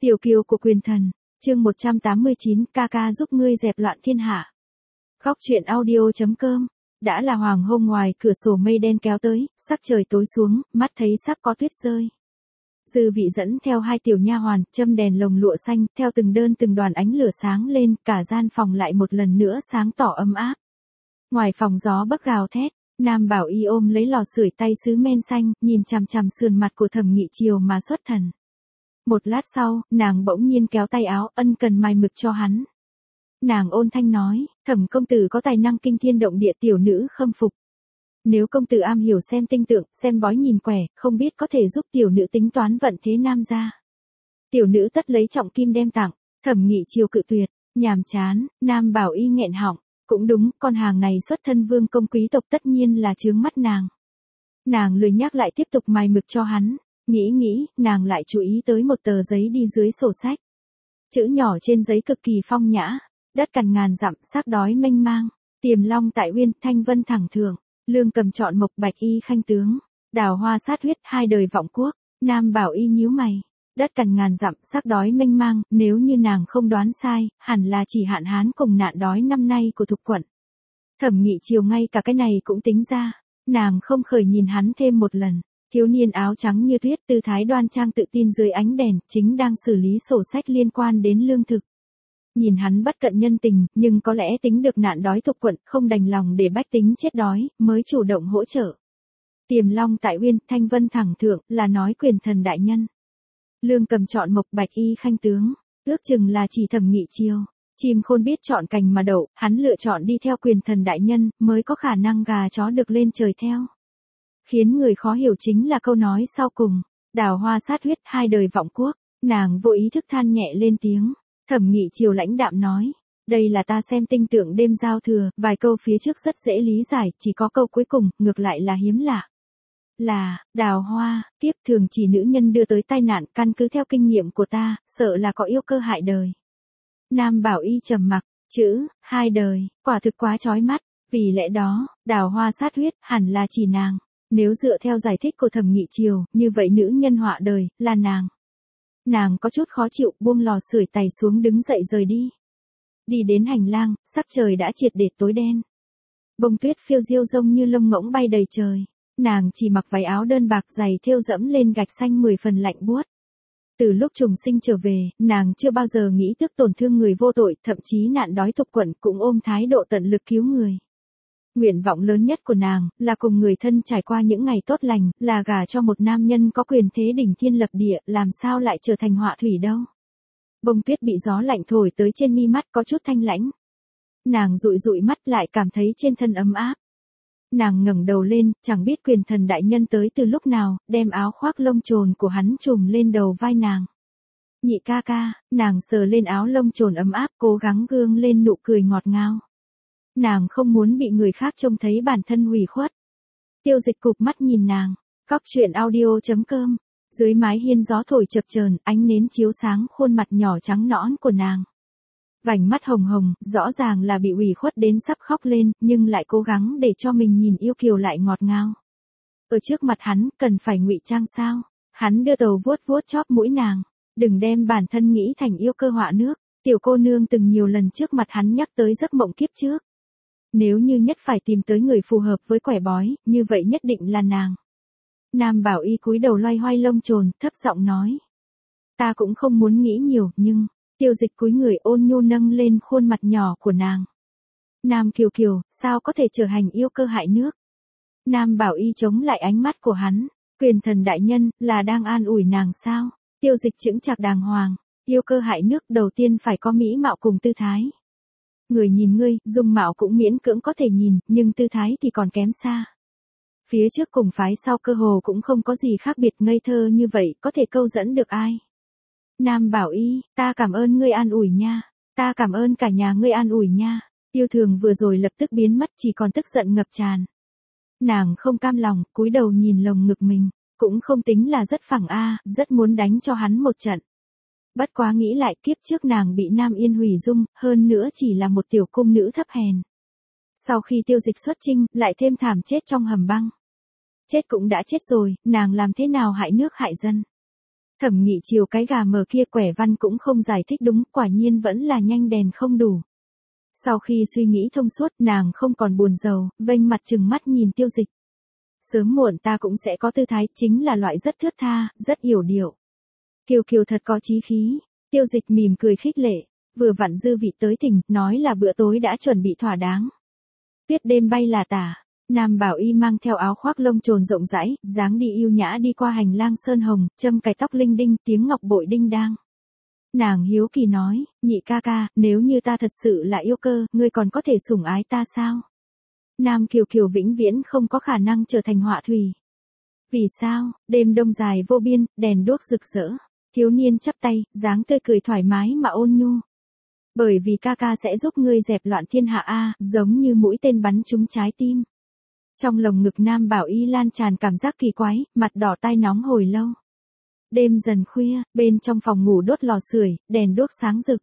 Tiểu kiều của quyền thần, chương 189, ca ca giúp ngươi dẹp loạn thiên hạ. Khóc chuyện audio.com. Đã là hoàng hôn, ngoài cửa sổ mây đen kéo tới, sắc trời tối xuống, mắt thấy sắp có tuyết rơi. Dư vị dẫn theo hai tiểu nha hoàn, châm đèn lồng lụa xanh, theo từng đơn từng đoàn ánh lửa sáng lên, cả gian phòng lại một lần nữa sáng tỏ ấm áp. Ngoài phòng gió bấc gào thét, Nam Bảo Y ôm lấy lò sưởi tay sứ men xanh, nhìn chằm chằm sườn mặt của Thẩm Nghị Triều mà xuất thần. Một lát sau, nàng bỗng nhiên kéo tay áo, ân cần mài mực cho hắn. Nàng ôn thanh nói, Thẩm công tử có tài năng kinh thiên động địa, tiểu nữ khâm phục. Nếu công tử am hiểu xem tinh tượng, xem bói nhìn quẻ, không biết có thể giúp tiểu nữ tính toán vận thế nam gia. Tiểu nữ tất lấy trọng kim đem tặng. Thẩm Nghị Triều cự tuyệt, nhàm chán. Nam Bảo Y nghẹn họng, cũng đúng, con hàng này xuất thân vương công quý tộc tất nhiên là chướng mắt nàng. Nàng lười nhắc lại tiếp tục mài mực cho hắn. Nghĩ, nàng lại chú ý tới một tờ giấy đi dưới sổ sách. Chữ nhỏ trên giấy cực kỳ phong nhã, đất cằn ngàn dặm, xác đói mênh mang, Tiềm Long tại Uyên, Thanh Vân thẳng thượng, Lương Cầm chọn Mộc, Bạch Y khanh tướng, Đào Hoa sát huyết, hai đời vọng quốc. Nam Bảo Y nhíu mày, đất cằn ngàn dặm, xác đói mênh mang, nếu như nàng không đoán sai, hẳn là chỉ hạn hán cùng nạn đói năm nay của Thục quận. Thẩm Nghị Triều ngay cả cái này cũng tính ra, nàng không khởi nhìn hắn thêm một lần. Thiếu niên áo trắng như tuyết, tư thái đoan trang tự tin dưới ánh đèn, chính đang xử lý sổ sách liên quan đến lương thực. Nhìn hắn bất cận nhân tình, nhưng có lẽ tính được nạn đói Thục quận, không đành lòng để bách tính chết đói, mới chủ động hỗ trợ. Tiềm Long tại Uyên, Thanh Vân thẳng thượng, là nói quyền thần đại nhân. Lương Cầm chọn Mộc, Bạch Y khanh tướng, ước chừng là chỉ Thẩm Nghị Triều. Chim khôn biết chọn cành mà đậu, hắn lựa chọn đi theo quyền thần đại nhân, mới có khả năng gà chó được lên trời theo. Khiến người khó hiểu chính là câu nói sau cùng, Đào Hoa sát huyết, hai đời vọng quốc. Nàng vô ý thức than nhẹ lên tiếng. Thẩm Nghị Triều lãnh đạm nói, đây là ta xem tinh tượng đêm giao thừa, vài câu phía trước rất dễ lý giải, chỉ có câu cuối cùng, ngược lại là hiếm lạ. Là, Đào Hoa, tiếp thường chỉ nữ nhân đưa tới tai nạn, căn cứ theo kinh nghiệm của ta, sợ là có yêu cơ hại đời. Nam Bảo Y trầm mặc, chữ, hai đời, quả thực quá chói mắt, vì lẽ đó, Đào Hoa sát huyết, hẳn là chỉ nàng. Nếu dựa theo giải thích của Thẩm Nghị Triều, như vậy nữ nhân họa đời, là nàng. Nàng có chút khó chịu, buông lò sưởi tày xuống đứng dậy rời đi. Đi đến hành lang, sắc trời đã triệt để tối đen. Bông tuyết phiêu diêu rông như lông ngỗng bay đầy trời. Nàng chỉ mặc váy áo đơn bạc dày thêu dẫm lên gạch xanh 10 phần lạnh buốt. Từ lúc trùng sinh trở về, nàng chưa bao giờ nghĩ tức tổn thương người vô tội, thậm chí nạn đói Thục quận cũng ôm thái độ tận lực cứu người. Nguyện vọng lớn nhất của nàng, là cùng người thân trải qua những ngày tốt lành, là gả cho một nam nhân có quyền thế đỉnh thiên lập địa, làm sao lại trở thành họa thủy đâu. Bông tuyết bị gió lạnh thổi tới trên mi mắt có chút thanh lãnh. Nàng dụi mắt lại cảm thấy trên thân ấm áp. Nàng ngẩng đầu lên, chẳng biết quyền thần đại nhân tới từ lúc nào, đem áo khoác lông trồn của hắn trùm lên đầu vai nàng. Nhị ca ca, nàng sờ lên áo lông trồn ấm áp, cố gắng gương lên nụ cười ngọt ngào. Nàng không muốn bị người khác trông thấy bản thân hủy khuất. Tiêu Dịch cụp mắt nhìn nàng. Khóc chuyện audio.com. Dưới mái hiên gió thổi chập chờn, ánh nến chiếu sáng khuôn mặt nhỏ trắng nõn của nàng. Vành mắt hồng hồng, rõ ràng là bị hủy khuất đến sắp khóc lên, nhưng lại cố gắng để cho mình nhìn yêu kiều lại ngọt ngào. Ở trước mặt hắn, cần phải ngụy trang sao? Hắn đưa đầu vuốt vuốt chóp mũi nàng. Đừng đem bản thân nghĩ thành yêu cơ họa nước. Tiểu cô nương từng nhiều lần trước mặt hắn nhắc tới giấc mộng kiếp trước. Nếu như nhất phải tìm tới người phù hợp với quẻ bói, như vậy nhất định là nàng. Nam Bảo Y cúi đầu loay hoay lông trồn, thấp giọng nói. Ta cũng không muốn nghĩ nhiều, nhưng, Tiêu Dịch cúi người ôn nhu nâng lên khuôn mặt nhỏ của nàng. Nam Kiều Kiều, sao có thể trở thành yêu cơ hại nước? Nam Bảo Y chống lại ánh mắt của hắn, quyền thần đại nhân, là đang an ủi nàng sao? Tiêu Dịch chững chạc đàng hoàng, yêu cơ hại nước đầu tiên phải có mỹ mạo cùng tư thái. Người nhìn ngươi, dung mạo cũng miễn cưỡng có thể nhìn, nhưng tư thái thì còn kém xa. Phía trước cùng phái sau cơ hồ cũng không có gì khác biệt, ngây thơ như vậy, có thể câu dẫn được ai. Nam Bảo Y, ta cảm ơn ngươi an ủi nha. Ta cảm ơn cả nhà ngươi an ủi nha. Yêu thường vừa rồi lập tức biến mất, chỉ còn tức giận ngập tràn. Nàng không cam lòng, cúi đầu nhìn lồng ngực mình, cũng không tính là rất phẳng rất muốn đánh cho hắn một trận. Bất quá nghĩ lại, kiếp trước nàng bị Nam Yên hủy dung, hơn nữa chỉ là một tiểu cung nữ thấp hèn. Sau khi Tiêu Dịch xuất chinh, lại thêm thảm chết trong hầm băng. Chết cũng đã chết rồi, nàng làm thế nào hại nước hại dân. Thẩm Nghị chiều cái gà mờ kia quẻ văn cũng không giải thích đúng, quả nhiên vẫn là nhanh đèn không đủ. Sau khi suy nghĩ thông suốt, nàng không còn buồn rầu, vênh mặt trừng mắt nhìn Tiêu Dịch. Sớm muộn ta cũng sẽ có tư thái, chính là loại rất thướt tha, rất yểu điệu. Kiều Kiều thật có chí khí. Tiêu Dịch mỉm cười khích lệ, vừa vặn dư vị tới tỉnh, nói là bữa tối đã chuẩn bị thỏa đáng. Tuyết đêm bay là tả, Nam Bảo Y mang theo áo khoác lông trồn rộng rãi, dáng đi yêu nhã đi qua hành lang sơn hồng, châm cài tóc linh đinh, tiếng ngọc bội đinh đang. Nàng hiếu kỳ nói, nhị ca ca, nếu như ta thật sự là yêu cơ, ngươi còn có thể sủng ái ta sao? Nam Kiều Kiều vĩnh viễn không có khả năng trở thành họa thủy. Vì sao? Đêm đông dài vô biên, đèn đuốc rực rỡ. Thiếu niên chắp tay, dáng tươi cười thoải mái mà ôn nhu. Bởi vì ca ca sẽ giúp ngươi dẹp loạn thiên hạ a, giống như mũi tên bắn trúng trái tim. Trong lồng ngực Nam Bảo Y lan tràn cảm giác kỳ quái, mặt đỏ tai nóng hồi lâu. Đêm dần khuya, bên trong phòng ngủ đốt lò sưởi, đèn đuốc sáng rực.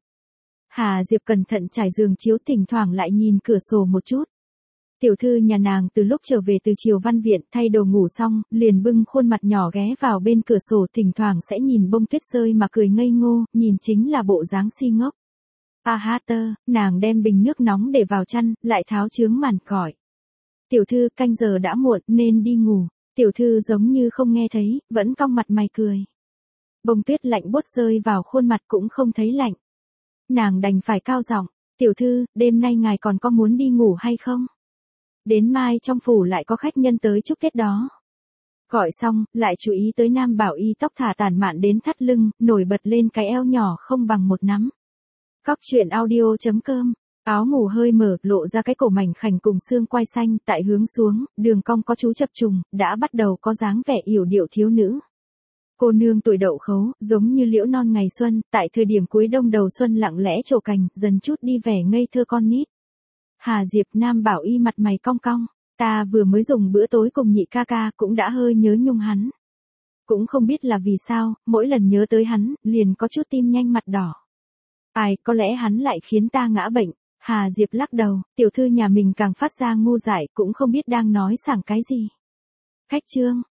Hà Diệp cẩn thận trải giường chiếu, thỉnh thoảng lại nhìn cửa sổ một chút. Tiểu thư nhà nàng từ lúc trở về từ Triều Văn Viện thay đồ ngủ xong, liền bưng khuôn mặt nhỏ ghé vào bên cửa sổ, thỉnh thoảng sẽ nhìn bông tuyết rơi mà cười ngây ngô, nhìn chính là bộ dáng si ngốc. A ha tơ, nàng đem bình nước nóng để vào chăn, lại tháo chướng màn gọi. Tiểu thư, canh giờ đã muộn, nên đi ngủ. Tiểu thư giống như không nghe thấy, vẫn cong mặt mày cười. Bông tuyết lạnh buốt rơi vào khuôn mặt cũng không thấy lạnh. Nàng đành phải cao giọng, tiểu thư, đêm nay ngài còn có muốn đi ngủ hay không? Đến mai trong phủ lại có khách nhân tới chúc Tết đó. Gọi xong, lại chú ý tới Nam Bảo Y tóc thả tản mạn đến thắt lưng, nổi bật lên cái eo nhỏ không bằng một nắm. Cóc truyện audio.com. Áo ngủ hơi mở, lộ ra cái cổ mảnh khảnh cùng xương quai xanh, tại hướng xuống, đường cong có chú chập trùng, đã bắt đầu có dáng vẻ yểu điệu thiếu nữ. Cô nương tuổi đậu khấu, giống như liễu non ngày xuân, tại thời điểm cuối đông đầu xuân lặng lẽ trổ cành, dần chút đi vẻ ngây thơ con nít. Hà Diệp, Nam Bảo Y mặt mày cong cong, ta vừa mới dùng bữa tối cùng nhị ca ca cũng đã hơi nhớ nhung hắn. Cũng không biết là vì sao, mỗi lần nhớ tới hắn, liền có chút tim nhanh mặt đỏ. Ai, có lẽ hắn lại khiến ta ngã bệnh. Hà Diệp lắc đầu, tiểu thư nhà mình càng phát ra ngu dại, cũng không biết đang nói sảng cái gì. Khách trương,